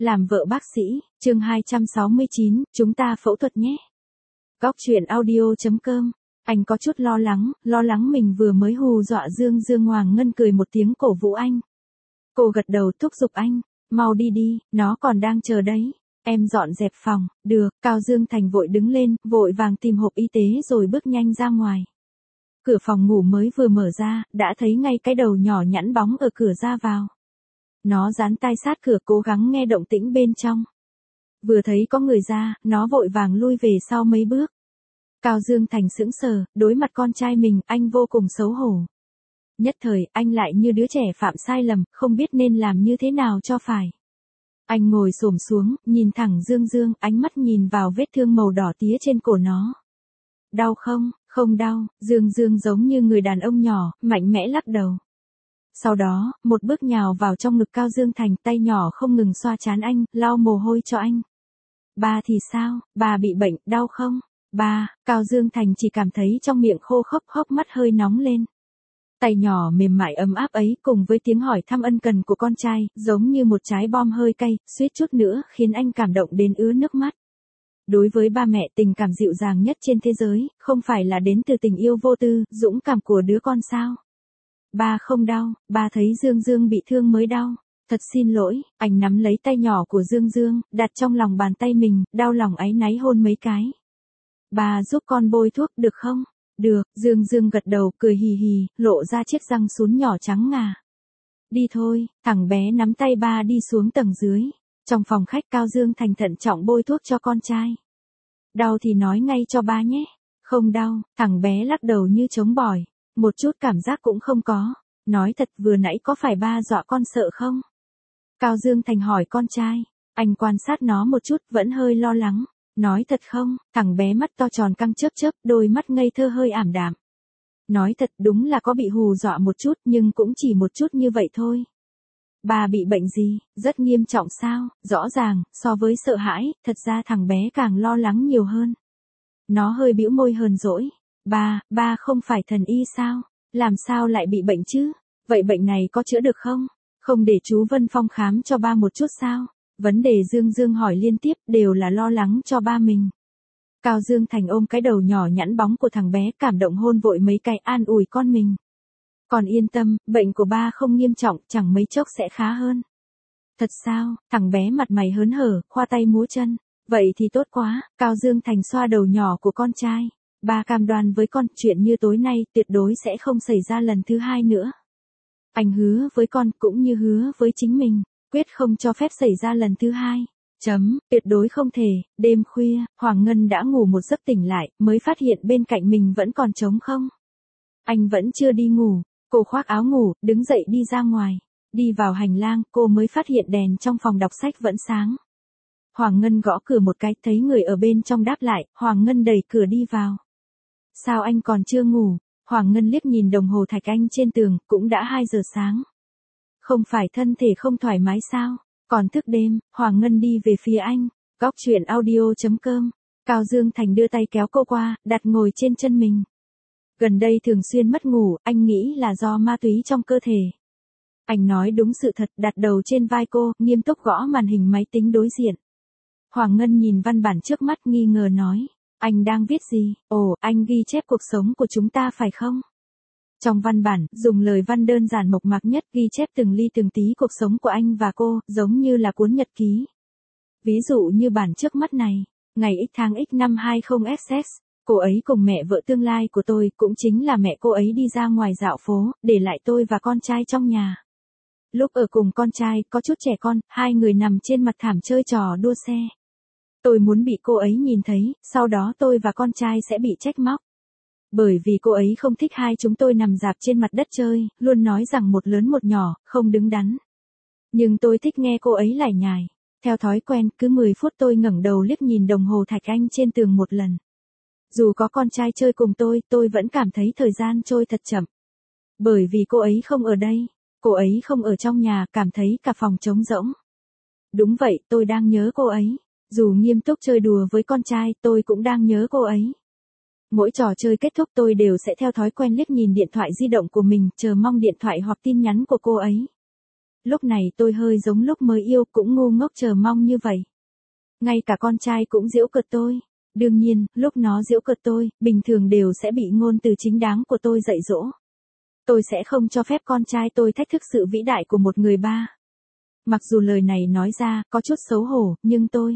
Làm vợ bác sĩ, chương 269, chúng ta phẫu thuật nhé. Góc chuyện audio.com. Anh có chút lo lắng mình vừa mới hù dọa Dương. Hoàng Ngân cười một tiếng cổ vũ anh. Cô gật đầu thúc giục anh, mau đi đi, nó còn đang chờ đấy. Em dọn dẹp phòng, được. Cao Dương Thành vội đứng lên, vội vàng tìm hộp y tế rồi bước nhanh ra ngoài. Cửa phòng ngủ mới vừa mở ra, đã thấy ngay cái đầu nhỏ nhẵn bóng ở cửa ra vào. Nó dán tai sát cửa cố gắng nghe động tĩnh bên trong. Vừa thấy có người ra, nó vội vàng lui về sau mấy bước. Cao Dương Thành sững sờ, đối mặt con trai mình, anh vô cùng xấu hổ. Nhất thời, anh lại như đứa trẻ phạm sai lầm, không biết nên làm như thế nào cho phải. Anh ngồi xổm xuống, nhìn thẳng Dương, ánh mắt nhìn vào vết thương màu đỏ tía trên cổ nó. Đau không? Không đau. Dương giống như người đàn ông nhỏ, mạnh mẽ lắc đầu. Sau đó, một bước nhào vào trong ngực Cao Dương Thành, tay nhỏ không ngừng xoa trán anh, lau mồ hôi cho anh. Ba thì sao? Ba bị bệnh, đau không? Ba, Cao Dương Thành chỉ cảm thấy trong miệng khô khốc, hốc mắt hơi nóng lên. Tay nhỏ mềm mại ấm áp ấy cùng với tiếng hỏi thăm ân cần của con trai, giống như một trái bom hơi cay, suýt chút nữa khiến anh cảm động đến ứa nước mắt. Đối với ba mẹ, tình cảm dịu dàng nhất trên thế giới, không phải là đến từ tình yêu vô tư, dũng cảm của đứa con sao? Ba không đau, ba thấy Dương bị thương mới đau. Thật xin lỗi. Anh nắm lấy tay nhỏ của Dương, đặt trong lòng bàn tay mình, đau lòng áy náy hôn mấy cái. Ba giúp con bôi thuốc được không? Được. Dương gật đầu, cười hì hì, lộ ra chiếc răng sún nhỏ trắng ngà. Đi thôi. Thằng bé nắm tay ba đi xuống tầng dưới. Trong phòng khách, Cao Dương Thành thận trọng bôi thuốc cho con trai. Đau thì nói ngay cho ba nhé. Không đau. Thằng bé lắc đầu như trống bỏi. Một chút cảm giác cũng không có. Nói thật, vừa nãy có phải ba dọa con sợ không? Cao Dương Thành hỏi con trai. Anh quan sát nó một chút, vẫn hơi lo lắng. Nói thật không? Thằng bé mắt to tròn căng chớp, đôi mắt ngây thơ hơi ảm đạm. Nói thật, đúng là có bị hù dọa một chút, nhưng cũng chỉ một chút như vậy thôi. Ba bị bệnh gì? Rất nghiêm trọng sao? Rõ ràng, so với sợ hãi, thật ra thằng bé càng lo lắng nhiều hơn. Nó hơi bĩu môi hờn dỗi. Ba không phải thần y sao? Làm sao lại bị bệnh chứ? Vậy bệnh này có chữa được không? Không để chú Vân Phong khám cho ba một chút sao? Vấn đề Dương hỏi liên tiếp đều là lo lắng cho ba mình. Cao Dương Thành ôm cái đầu nhỏ nhẵn bóng của thằng bé, cảm động hôn vội mấy cái, an ủi con mình. Còn yên tâm, bệnh của ba không nghiêm trọng, chẳng mấy chốc sẽ khá hơn. Thật sao? Thằng bé mặt mày hớn hở, khoa tay múa chân. Vậy thì tốt quá. Cao Dương Thành xoa đầu nhỏ của con trai. Ba cam đoan với con, chuyện như tối nay tuyệt đối sẽ không xảy ra lần thứ hai nữa. Anh hứa với con, cũng như hứa với chính mình, quyết không cho phép xảy ra lần thứ hai. Tuyệt đối không thể. Đêm khuya, Hoàng Ngân đã ngủ một giấc tỉnh lại, mới phát hiện bên cạnh mình vẫn còn trống không. Anh vẫn chưa đi ngủ. Cô khoác áo ngủ, đứng dậy đi ra ngoài. Đi vào hành lang, cô mới phát hiện đèn trong phòng đọc sách vẫn sáng. Hoàng Ngân gõ cửa một cái, thấy người ở bên trong đáp lại, Hoàng Ngân đẩy cửa đi vào. Sao anh còn chưa ngủ? Hoàng Ngân liếc nhìn đồng hồ thạch anh trên tường, cũng đã 2 giờ sáng. Không phải thân thể không thoải mái sao? Còn thức đêm. Hoàng Ngân đi về phía anh. Góc chuyện audio.com. Cao Dương Thành đưa tay kéo cô qua, đặt ngồi trên chân mình. Gần đây thường xuyên mất ngủ, anh nghĩ là do ma túy trong cơ thể. Anh nói đúng sự thật, đặt đầu trên vai cô, nghiêm túc gõ màn hình máy tính đối diện. Hoàng Ngân nhìn văn bản trước mắt nghi ngờ nói. Anh đang viết gì? Ồ, anh ghi chép cuộc sống của chúng ta phải không? Trong văn bản, dùng lời văn đơn giản mộc mạc nhất ghi chép từng ly từng tí cuộc sống của anh và cô, giống như là cuốn nhật ký. Ví dụ như bản trước mắt này, ngày X tháng X năm 20XX, cô ấy cùng mẹ vợ tương lai của tôi, cũng chính là mẹ cô ấy đi ra ngoài dạo phố, để lại tôi và con trai trong nhà. Lúc ở cùng con trai, có chút trẻ con, 2 người nằm trên mặt thảm chơi trò đua xe. Tôi muốn bị cô ấy nhìn thấy, sau đó tôi và con trai sẽ bị trách móc. Bởi vì cô ấy không thích hai chúng tôi nằm rạp trên mặt đất chơi, luôn nói rằng một lớn một nhỏ, không đứng đắn. Nhưng tôi thích nghe cô ấy lải nhải. Theo thói quen, cứ 10 phút tôi ngẩng đầu liếc nhìn đồng hồ thạch anh trên tường một lần. Dù có con trai chơi cùng tôi vẫn cảm thấy thời gian trôi thật chậm. Bởi vì cô ấy không ở đây, cô ấy không ở trong nhà, cảm thấy cả phòng trống rỗng. Đúng vậy, tôi đang nhớ cô ấy. Dù nghiêm túc chơi đùa với con trai, tôi cũng đang nhớ cô ấy. Mỗi trò chơi kết thúc tôi đều sẽ theo thói quen liếc nhìn điện thoại di động của mình, chờ mong điện thoại hoặc tin nhắn của cô ấy. Lúc này tôi hơi giống lúc mới yêu, cũng ngu ngốc chờ mong như vậy. Ngay cả con trai cũng giễu cợt tôi. Đương nhiên, lúc nó giễu cợt tôi, bình thường đều sẽ bị ngôn từ chính đáng của tôi dạy dỗ. Tôi sẽ không cho phép con trai tôi thách thức sự vĩ đại của một người ba. Mặc dù lời này nói ra, có chút xấu hổ, nhưng tôi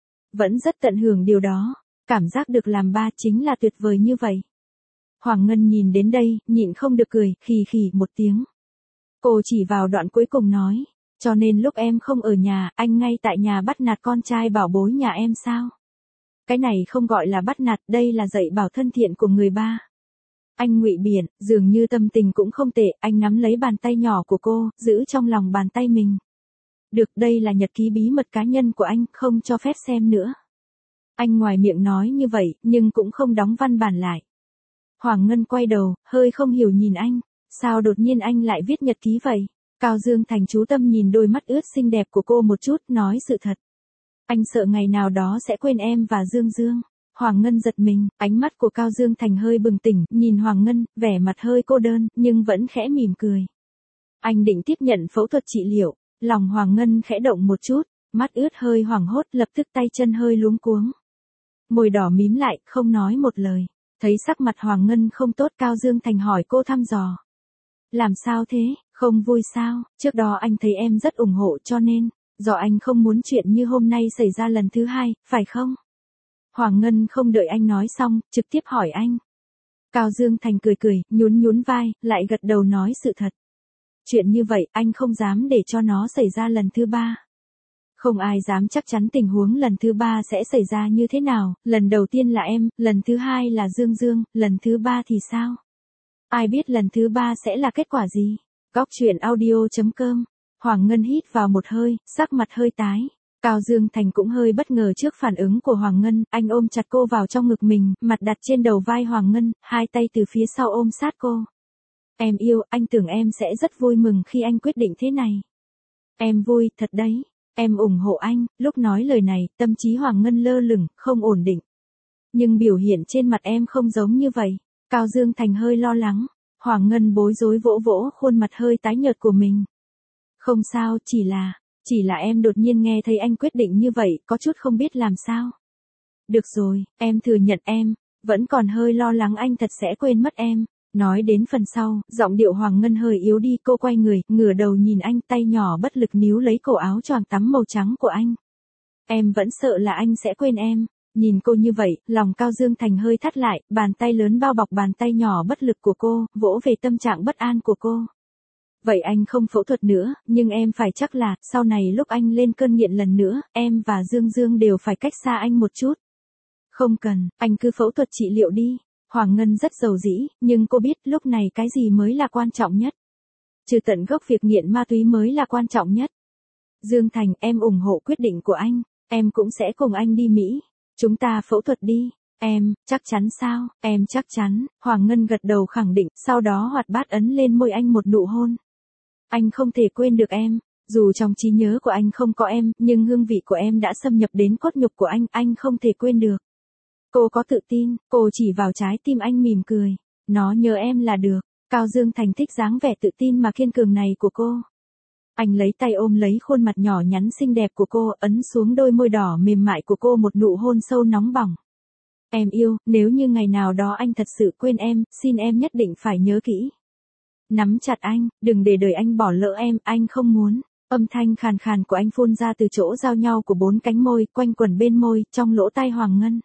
vẫn rất tận hưởng điều đó. Cảm giác được làm ba chính là tuyệt vời như vậy. Hoàng Ngân nhìn đến đây, nhịn không được cười, khì khì một tiếng. Cô chỉ vào đoạn cuối cùng nói, cho nên lúc em không ở nhà, anh ngay tại nhà bắt nạt con trai bảo bối nhà em sao? Cái này không gọi là bắt nạt, đây là dạy bảo thân thiện của người ba. Anh ngụy biện, dường như tâm tình cũng không tệ, anh nắm lấy bàn tay nhỏ của cô, giữ trong lòng bàn tay mình. Được, đây là nhật ký bí mật cá nhân của anh, không cho phép xem nữa. Anh ngoài miệng nói như vậy, nhưng cũng không đóng văn bản lại. Hoàng Ngân quay đầu, hơi không hiểu nhìn anh, sao đột nhiên anh lại viết nhật ký vậy? Cao Dương Thành chú tâm nhìn đôi mắt ướt xinh đẹp của cô một chút, nói sự thật. Anh sợ ngày nào đó sẽ quên em và Dương Dương. Hoàng Ngân giật mình, ánh mắt của Cao Dương Thành hơi bừng tỉnh, nhìn Hoàng Ngân, vẻ mặt hơi cô đơn, nhưng vẫn khẽ mỉm cười. Anh định tiếp nhận phẫu thuật trị liệu, lòng Hoàng Ngân khẽ động một chút, mắt ướt hơi hoảng hốt, lập tức tay chân hơi luống cuống. Môi đỏ mím lại, không nói một lời. Thấy sắc mặt Hoàng Ngân không tốt, Cao Dương Thành hỏi cô thăm dò. Làm sao thế, không vui sao? Trước đó anh thấy em rất ủng hộ cho nên, do anh không muốn chuyện như hôm nay xảy ra lần thứ hai, phải không? Hoàng Ngân không đợi anh nói xong, trực tiếp hỏi anh. Cao Dương Thành cười cười, nhún nhún vai, lại gật đầu nói sự thật. Chuyện như vậy, anh không dám để cho nó xảy ra lần thứ ba. Không ai dám chắc chắn tình huống lần thứ ba sẽ xảy ra như thế nào, lần đầu tiên là em, lần thứ hai là Dương Dương, lần thứ ba thì sao? Ai biết lần thứ ba sẽ là kết quả gì? Góc truyện audio.com. Hoàng Ngân hít vào một hơi, sắc mặt hơi tái. Cao Dương Thành cũng hơi bất ngờ trước phản ứng của Hoàng Ngân, anh ôm chặt cô vào trong ngực mình, mặt đặt trên đầu vai Hoàng Ngân, hai tay từ phía sau ôm sát cô. Em yêu, anh tưởng em sẽ rất vui mừng khi anh quyết định thế này. Em vui, thật đấy. Em ủng hộ anh. Lúc nói lời này, tâm trí Hoàng Ngân lơ lửng, không ổn định. Nhưng biểu hiện trên mặt em không giống như vậy. Cao Dương Thành hơi lo lắng. Hoàng Ngân bối rối vỗ vỗ khuôn mặt hơi tái nhợt của mình. Không sao, chỉ là em đột nhiên nghe thấy anh quyết định như vậy, có chút không biết làm sao. Được rồi, em thừa nhận em, vẫn còn hơi lo lắng anh thật sẽ quên mất em. Nói đến phần sau, giọng điệu Hoàng Ngân hơi yếu đi, cô quay người, ngửa đầu nhìn anh, tay nhỏ bất lực níu lấy cổ áo choàng tắm màu trắng của anh. Em vẫn sợ là anh sẽ quên em. Nhìn cô như vậy, lòng Cao Dương Thành hơi thắt lại, bàn tay lớn bao bọc bàn tay nhỏ bất lực của cô, vỗ về tâm trạng bất an của cô. Vậy anh không phẫu thuật nữa, nhưng em phải chắc là, sau này lúc anh lên cơn nghiện lần nữa, em và Dương Dương đều phải cách xa anh một chút. Không cần, anh cứ phẫu thuật trị liệu đi. Hoàng Ngân rất giàu dĩ, nhưng cô biết lúc này cái gì mới là quan trọng nhất. Trừ tận gốc việc nghiện ma túy mới là quan trọng nhất. Dương Thành, em ủng hộ quyết định của anh, em cũng sẽ cùng anh đi Mỹ. Chúng ta phẫu thuật đi. Em, chắc chắn sao? Em chắc chắn. Hoàng Ngân gật đầu khẳng định, sau đó hoạt bát ấn lên môi anh một nụ hôn. Anh không thể quên được em. Dù trong trí nhớ của anh không có em, nhưng hương vị của em đã xâm nhập đến cốt nhục của anh không thể quên được. Cô có tự tin, cô chỉ vào trái tim anh mỉm cười. Nó nhớ em là được. Cao Dương Thành thích dáng vẻ tự tin mà kiên cường này của cô. Anh lấy tay ôm lấy khuôn mặt nhỏ nhắn xinh đẹp của cô, ấn xuống đôi môi đỏ mềm mại của cô một nụ hôn sâu nóng bỏng. Em yêu, nếu như ngày nào đó anh thật sự quên em, xin em nhất định phải nhớ kỹ. Nắm chặt anh, đừng để đời anh bỏ lỡ em, anh không muốn. Âm thanh khàn khàn của anh phun ra từ chỗ giao nhau của bốn cánh môi, quanh quẩn bên môi, trong lỗ tai Hoàng Ngân.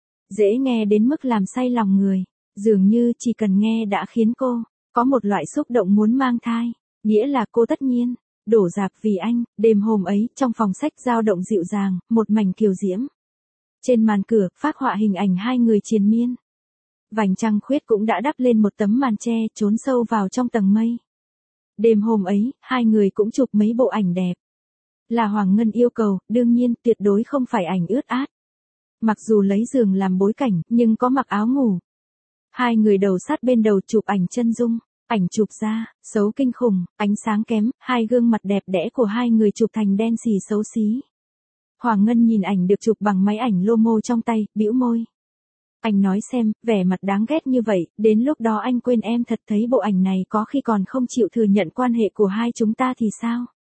Dễ nghe đến mức làm say lòng người, dường như chỉ cần nghe đã khiến cô có một loại xúc động muốn mang thai, nghĩa là cô tất nhiên đổ dạp vì anh. Đêm hôm ấy, trong phòng sách dao động dịu dàng, một mảnh kiều diễm. Trên màn cửa, phác họa hình ảnh hai người triền miên. Vành trăng khuyết cũng đã đắp lên một tấm màn che, trốn sâu vào trong tầng mây. Đêm hôm ấy, hai người cũng chụp mấy bộ ảnh đẹp. Là Hoàng Ngân yêu cầu, đương nhiên, tuyệt đối không phải ảnh ướt át. Mặc dù lấy giường làm bối cảnh, nhưng có mặc áo ngủ. Hai người đầu sát bên đầu chụp ảnh chân dung. Ảnh chụp ra, xấu kinh khủng, ánh sáng kém, hai gương mặt đẹp đẽ của hai người chụp thành đen xì xấu xí. Hoàng Ngân nhìn ảnh được chụp bằng máy ảnh Lomo trong tay, bĩu môi. Anh nói xem, vẻ mặt đáng ghét như vậy, đến lúc đó anh quên em thật, thấy bộ ảnh này có khi còn không chịu thừa nhận quan hệ của hai chúng ta thì sao?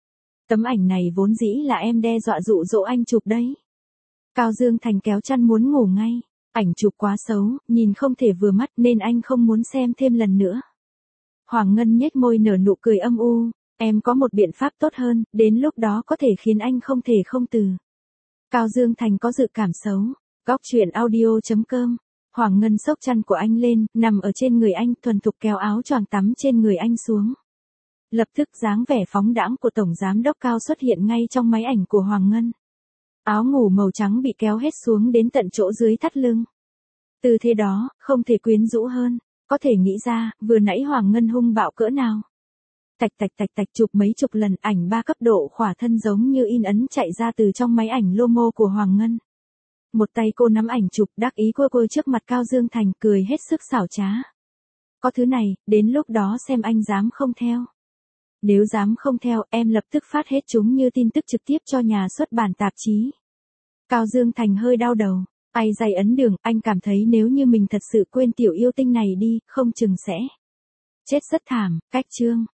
Tấm ảnh này vốn dĩ là em đe dọa dụ dỗ anh chụp đấy. Cao Dương Thành kéo chăn muốn ngủ ngay. Ảnh chụp quá xấu, nhìn không thể vừa mắt nên anh không muốn xem thêm lần nữa. Hoàng Ngân nhếch môi nở nụ cười âm u. Em có một biện pháp tốt hơn, đến lúc đó có thể khiến anh không thể không từ. Cao Dương Thành có dự cảm xấu. Góc chuyện audio.com. Hoàng Ngân xốc chăn của anh lên, nằm ở trên người anh, thuần thục kéo áo choàng tắm trên người anh xuống. Lập tức dáng vẻ phóng đãng của Tổng Giám đốc Cao xuất hiện ngay trong máy ảnh của Hoàng Ngân. Áo ngủ màu trắng bị kéo hết xuống đến tận chỗ dưới thắt lưng. Tư thế đó, không thể quyến rũ hơn. Có thể nghĩ ra, vừa nãy Hoàng Ngân hung bạo cỡ nào. Tạch tạch tạch tạch chụp mấy chục lần, ảnh 3 cấp độ khỏa thân giống như in ấn chạy ra từ trong máy ảnh Lomo của Hoàng Ngân. Một tay cô nắm ảnh chụp, đắc ý cô trước mặt Cao Dương Thành, cười hết sức xảo trá. Có thứ này, đến lúc đó xem anh dám không theo. Nếu dám không theo, em lập tức phát hết chúng như tin tức trực tiếp cho nhà xuất bản tạp chí. Cao Dương Thành hơi đau đầu. Ai dày ấn đường, anh cảm thấy nếu như mình thật sự quên tiểu yêu tinh này đi, không chừng sẽ chết rất thảm. Cách chương